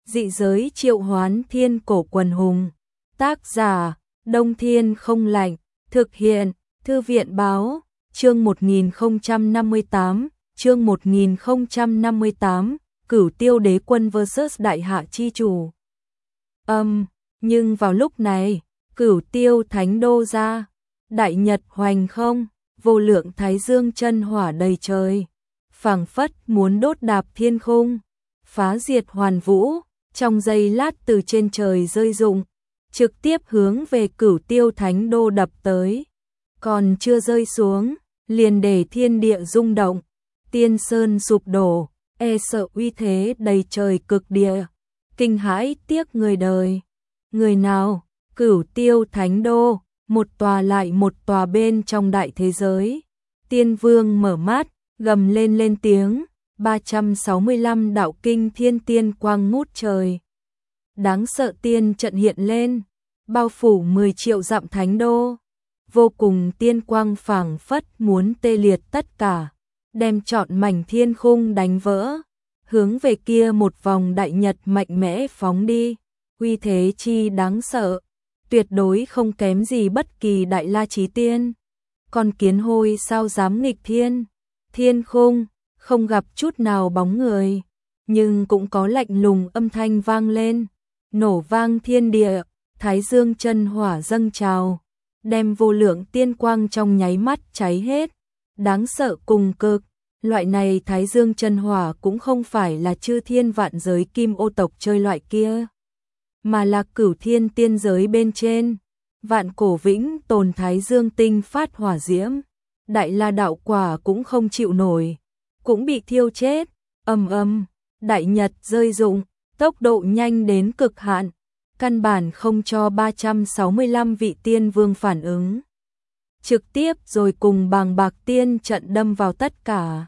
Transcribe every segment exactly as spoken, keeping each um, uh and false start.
Dị giới triệu hoán thiên cổ quần hùng. Tác giả, Đông Thiên Không Lạnh. Thực hiện, Thư viện Báo. Chương một nghìn không trăm năm mươi tám. Chương một nghìn không trăm năm mươi tám. Cửu Tiêu Đế Quân versus Đại Hạ Chi Chủ. Âm, um, nhưng vào lúc này, Cửu Tiêu Thánh Đô ra, đại nhật hoành không, vô lượng thái dương chân hỏa đầy trời, phảng phất muốn đốt đạp thiên khung, phá diệt hoàn vũ, trong giây lát từ trên trời rơi rụng, trực tiếp hướng về Cửu Tiêu Thánh Đô đập tới. Còn chưa rơi xuống, liền để thiên địa rung động, tiên sơn sụp đổ, e sợ uy thế đầy trời cực địa, kinh hãi tiếc người đời. Người nào? Cửu Tiêu Thánh Đô, một tòa lại một tòa bên trong đại thế giới. Tiên Vương mở mắt, gầm lên lên tiếng, ba trăm sáu mươi lăm đạo kinh thiên tiên quang ngút trời. Đáng sợ tiên trận hiện lên, bao phủ mười triệu dặm Thánh Đô. Vô cùng tiên quang phảng phất muốn tê liệt tất cả, đem trọn mảnh thiên khung đánh vỡ, hướng về kia một vòng đại nhật mạnh mẽ phóng đi. Uy thế chi đáng sợ, tuyệt đối không kém gì bất kỳ đại la chí tiên. Con kiến hôi sao dám nghịch thiên? Thiên khung không gặp chút nào bóng người, nhưng cũng có lạnh lùng âm thanh vang lên, nổ vang thiên địa, thái dương chân hỏa dâng trào, đem vô lượng tiên quang trong nháy mắt cháy hết. Đáng sợ cùng cực, loại này thái dương chân hỏa cũng không phải là chư thiên vạn giới kim ô tộc chơi loại kia, mà là cửu thiên tiên giới bên trên, vạn cổ vĩnh tồn thái dương tinh phát hỏa diễm, đại la đạo quả cũng không chịu nổi, cũng bị thiêu chết. Ầm ầm, đại nhật rơi rụng, tốc độ nhanh đến cực hạn, căn bản không cho ba trăm sáu mươi lăm vị tiên vương phản ứng, trực tiếp rồi cùng bàng bạc tiên trận đâm vào tất cả.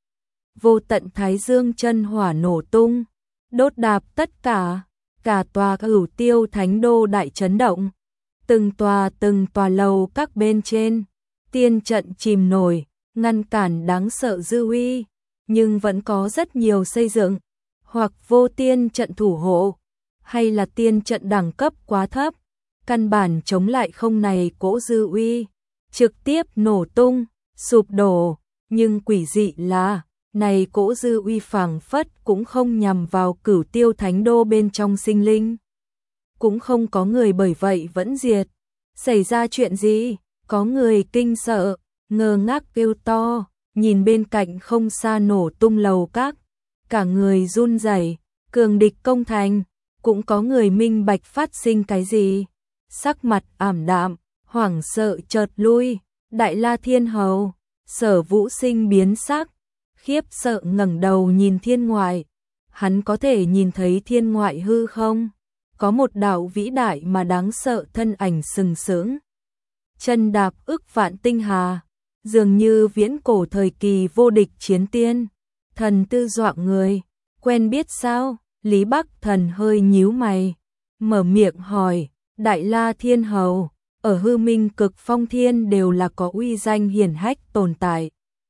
Vô tận thái dương chân hỏa nổ tung, đốt đạp tất cả. Cả tòa Cửu Tiêu Thánh Đô đại chấn động, từng tòa từng tòa lầu các bên trên, tiên trận chìm nổi, ngăn cản đáng sợ dư uy, nhưng vẫn có rất nhiều xây dựng, hoặc vô tiên trận thủ hộ, hay là tiên trận đẳng cấp quá thấp, căn bản chống lại không này cỗ dư uy, trực tiếp nổ tung, sụp đổ. Nhưng quỷ dị là, này cỗ dư uy phảng phất cũng không nhằm vào Cửu Tiêu Thánh Đô bên trong sinh linh. Cũng không có người bởi vậy vẫn diệt. Xảy ra chuyện gì? Có người kinh sợ, ngơ ngác kêu to, nhìn bên cạnh không xa nổ tung lầu các. Cả người run rẩy, cường địch công thành. Cũng có người minh bạch phát sinh cái gì. Sắc mặt ảm đạm, hoảng sợ chợt lui. Đại La Thiên Hầu, Sở Vũ Sinh biến sắc, khiếp sợ ngẩng đầu nhìn thiên ngoại. Hắn có thể nhìn thấy thiên ngoại hư không? Có một đạo vĩ đại mà đáng sợ thân ảnh sừng sững, chân đạp ức vạn tinh hà, dường như viễn cổ thời kỳ vô địch chiến tiên, thần tư dọa người. Quen biết sao? Lý Bắc Thần hơi nhíu mày, mở miệng hỏi. Đại La Thiên Hầu, ở hư minh cực phong thiên đều là có uy danh hiển hách tồn tại.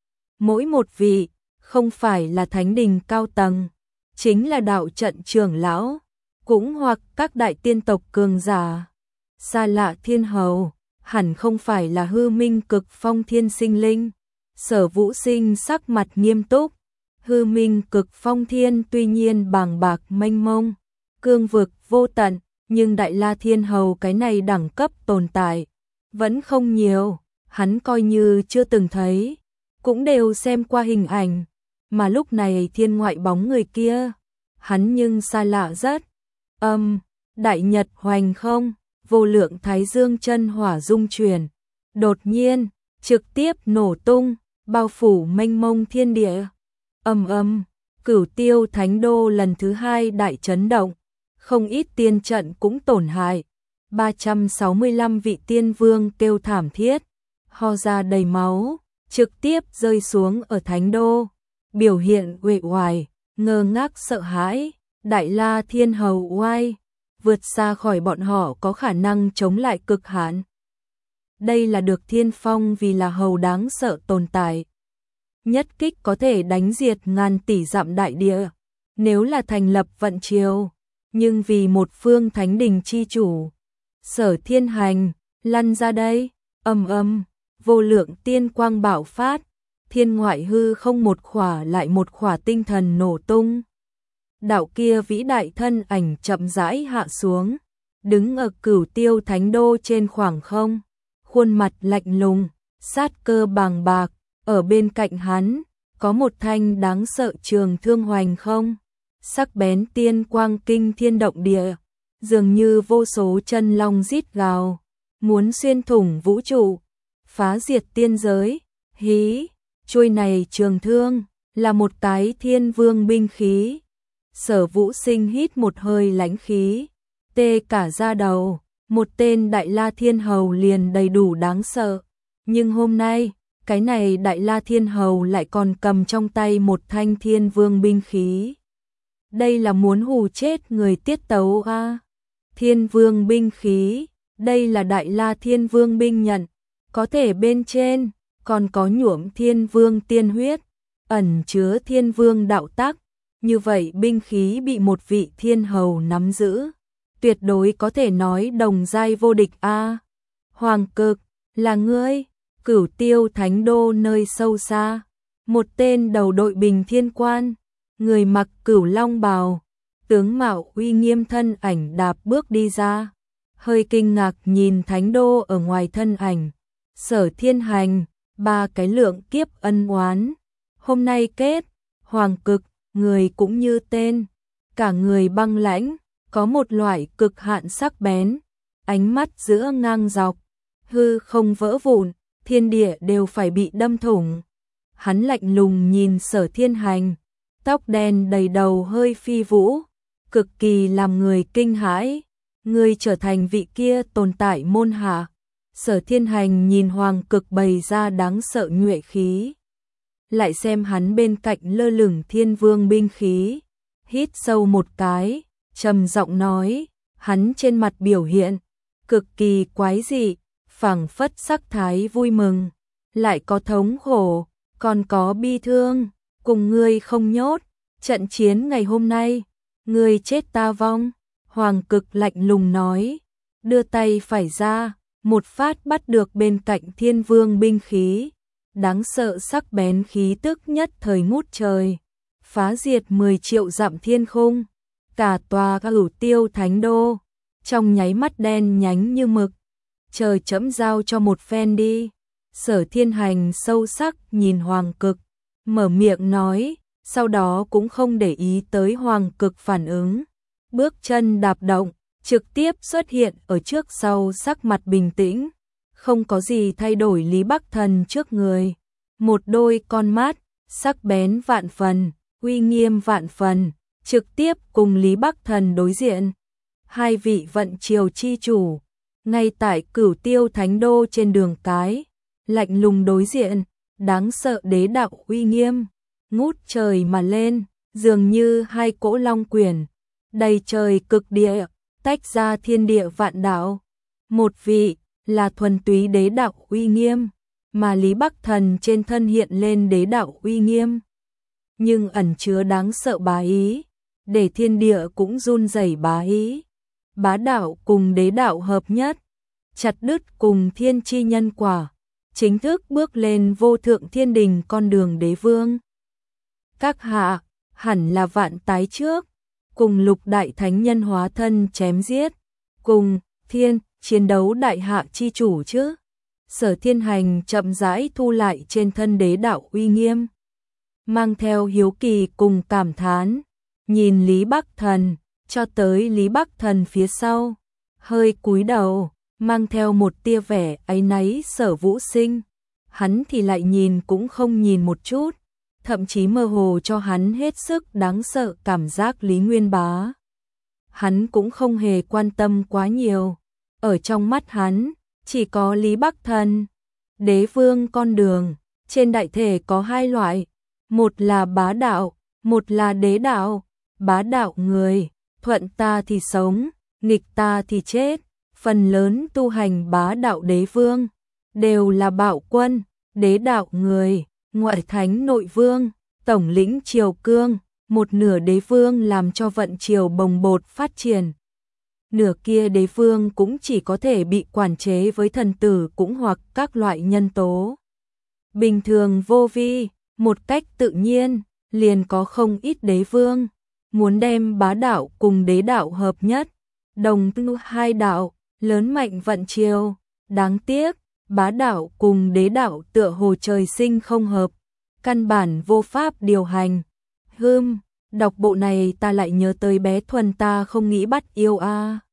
Mỗi một vị, không phải là thánh đình cao tầng, chính là đạo trận trưởng lão, cũng hoặc các đại tiên tộc cường giả. Xa lạ Thiên Hầu, hẳn không phải là hư minh cực phong thiên sinh linh. Sở Vũ Sinh sắc mặt nghiêm túc. Hư minh cực phong thiên tuy nhiên bàng bạc mênh mông, cương vực vô tận, nhưng Đại La Thiên Hầu cái này đẳng cấp tồn tại vẫn không nhiều, hắn coi như chưa từng thấy, cũng đều xem qua hình ảnh, mà lúc này thiên ngoại bóng người kia, hắn nhưng xa lạ rất. Âm, đại nhật hoành không, vô lượng thái dương chân hỏa dung chuyển, đột nhiên, trực tiếp nổ tung, bao phủ mênh mông thiên địa. Ầm ầm, Cửu Tiêu Thánh Đô lần thứ hai đại chấn động, không ít tiên trận cũng tổn hại. ba trăm sáu mươi lăm vị tiên vương kêu thảm thiết, ho ra đầy máu, trực tiếp rơi xuống ở Thánh Đô, biểu hiện uể oải, ngơ ngác sợ hãi. Đại La Thiên Hầu oai, vượt xa khỏi bọn họ có khả năng chống lại cực hạn. Đây là được Thiên Phong vì là hầu đáng sợ tồn tại. Nhất kích có thể đánh diệt ngàn tỷ dặm đại địa. Nếu là thành lập vận triều, nhưng vì một phương thánh đình chi chủ. Sở Thiên Hành, lăn ra đây, ầm ầm, vô lượng tiên quang bạo phát, thiên ngoại hư không một khỏa lại một khỏa tinh thần nổ tung. Đạo kia vĩ đại thân ảnh chậm rãi hạ xuống, đứng ở Cửu Tiêu Thánh Đô trên khoảng không, khuôn mặt lạnh lùng, sát cơ bàng bạc, ở bên cạnh hắn có một thanh đáng sợ trường thương hoành không, sắc bén tiên quang kinh thiên động địa, dường như vô số chân long rít gào, muốn xuyên thủng vũ trụ, phá diệt tiên giới. Hí, chuôi này trường thương là một cái thiên vương binh khí. Sở Vũ Sinh hít một hơi lãnh khí, tê cả da đầu, một tên Đại La Thiên Hầu liền đầy đủ đáng sợ, nhưng hôm nay, cái này Đại La Thiên Hầu lại còn cầm trong tay một thanh thiên vương binh khí. Đây là muốn hù chết người tiết tấu a. À? Thiên vương binh khí, đây là Đại La Thiên Vương binh nhận, có thể bên trên còn có nhuộm thiên vương tiên huyết, ẩn chứa thiên vương đạo tắc, như vậy binh khí bị một vị thiên hầu nắm giữ, tuyệt đối có thể nói đồng giai vô địch a. À? Hoàng Cực, là ngươi? Cửu Tiêu Thánh Đô nơi sâu xa, một tên đầu đội bình thiên quan, người mặc cửu long bào, tướng mạo uy nghiêm thân ảnh đạp bước đi ra, hơi kinh ngạc nhìn Thánh Đô ở ngoài thân ảnh. Sở Thiên Hành, ba cái lượng kiếp ân oán, hôm nay kết. Hoàng Cực, người cũng như tên, cả người băng lãnh, có một loại cực hạn sắc bén, ánh mắt giữa ngang dọc, hư không vỡ vụn, thiên địa đều phải bị đâm thủng. Hắn lạnh lùng nhìn Sở Thiên Hành, tóc đen đầy đầu hơi phi vũ, cực kỳ làm người kinh hãi. Ngươi trở thành vị kia tồn tại môn hạ. Sở Thiên Hành nhìn Hoàng Cực bày ra đáng sợ nhuệ khí, lại xem hắn bên cạnh lơ lửng thiên vương binh khí, hít sâu một cái, trầm giọng nói, hắn trên mặt biểu hiện cực kỳ quái dị, phảng phất sắc thái vui mừng, lại có thống khổ, còn có bi thương. Cùng ngươi không nhốt, trận chiến ngày hôm nay, ngươi chết ta vong. Hoàng Cực lạnh lùng nói, đưa tay phải ra, một phát bắt được bên cạnh thiên vương binh khí, đáng sợ sắc bén khí tức nhất thời ngút trời, phá diệt mười triệu dặm thiên khung, cả tòa Cửu Tiêu Thánh Đô, trong nháy mắt đen nhánh như mực. Trời chấm giao cho một phen đi. Sở Thiên Hành sâu sắc nhìn Hoàng Cực, mở miệng nói, sau đó cũng không để ý tới Hoàng Cực phản ứng. Bước chân đạp động, trực tiếp xuất hiện ở trước sau, sắc mặt bình tĩnh, không có gì thay đổi. Lý Bắc Thần trước người, một đôi con mắt, sắc bén vạn phần, uy nghiêm vạn phần, trực tiếp cùng Lý Bắc Thần đối diện. Hai vị vận triều chi chủ, ngay tại Cửu Tiêu Thánh Đô trên đường cái, lạnh lùng đối diện, đáng sợ đế đạo uy nghiêm, ngút trời mà lên, dường như hai cỗ long quyền, đầy trời cực địa, tách ra thiên địa vạn đạo. Một vị là thuần túy đế đạo uy nghiêm, mà Lý Bắc Thần trên thân hiện lên đế đạo uy nghiêm, nhưng ẩn chứa đáng sợ bá ý, để thiên địa cũng run rẩy bá ý. Bá đạo cùng đế đạo hợp nhất, chặt đứt cùng thiên chi nhân quả, chính thức bước lên vô thượng thiên đình con đường đế vương. Các hạ, hẳn là vạn tái trước, cùng lục đại thánh nhân hóa thân chém giết, cùng thiên chiến đấu đại hạ chi chủ chứ. Sở Thiên Hành chậm rãi thu lại trên thân đế đạo uy nghiêm, mang theo hiếu kỳ cùng cảm thán, nhìn Lý Bắc Thần, cho tới Lý Bắc Thần phía sau, hơi cúi đầu, mang theo một tia vẻ áy náy. Sở Vũ Sinh, hắn thì lại nhìn cũng không nhìn một chút, thậm chí mơ hồ cho hắn hết sức đáng sợ cảm giác Lý Nguyên Bá. Hắn cũng không hề quan tâm quá nhiều, ở trong mắt hắn, chỉ có Lý Bắc Thần. Đế vương con đường, trên đại thể có hai loại, một là bá đạo, một là đế đạo. Bá đạo người, thuận ta thì sống, nghịch ta thì chết, phần lớn tu hành bá đạo đế vương, đều là bạo quân. Đế đạo người, ngoại thánh nội vương, tổng lĩnh triều cương, một nửa đế vương làm cho vận triều bồng bột phát triển. Nửa kia đế vương cũng chỉ có thể bị quản chế với thần tử cũng hoặc các loại nhân tố. Bình thường vô vi, một cách tự nhiên, liền có không ít đế vương, muốn đem bá đạo cùng đế đạo hợp nhất, đồng tu hai đạo, lớn mạnh vận triều. Đáng tiếc, bá đạo cùng đế đạo tựa hồ trời sinh không hợp, căn bản vô pháp điều hành. Hưm, đọc bộ này ta lại nhớ tới bé Thuần ta không nghĩ bắt yêu a. À.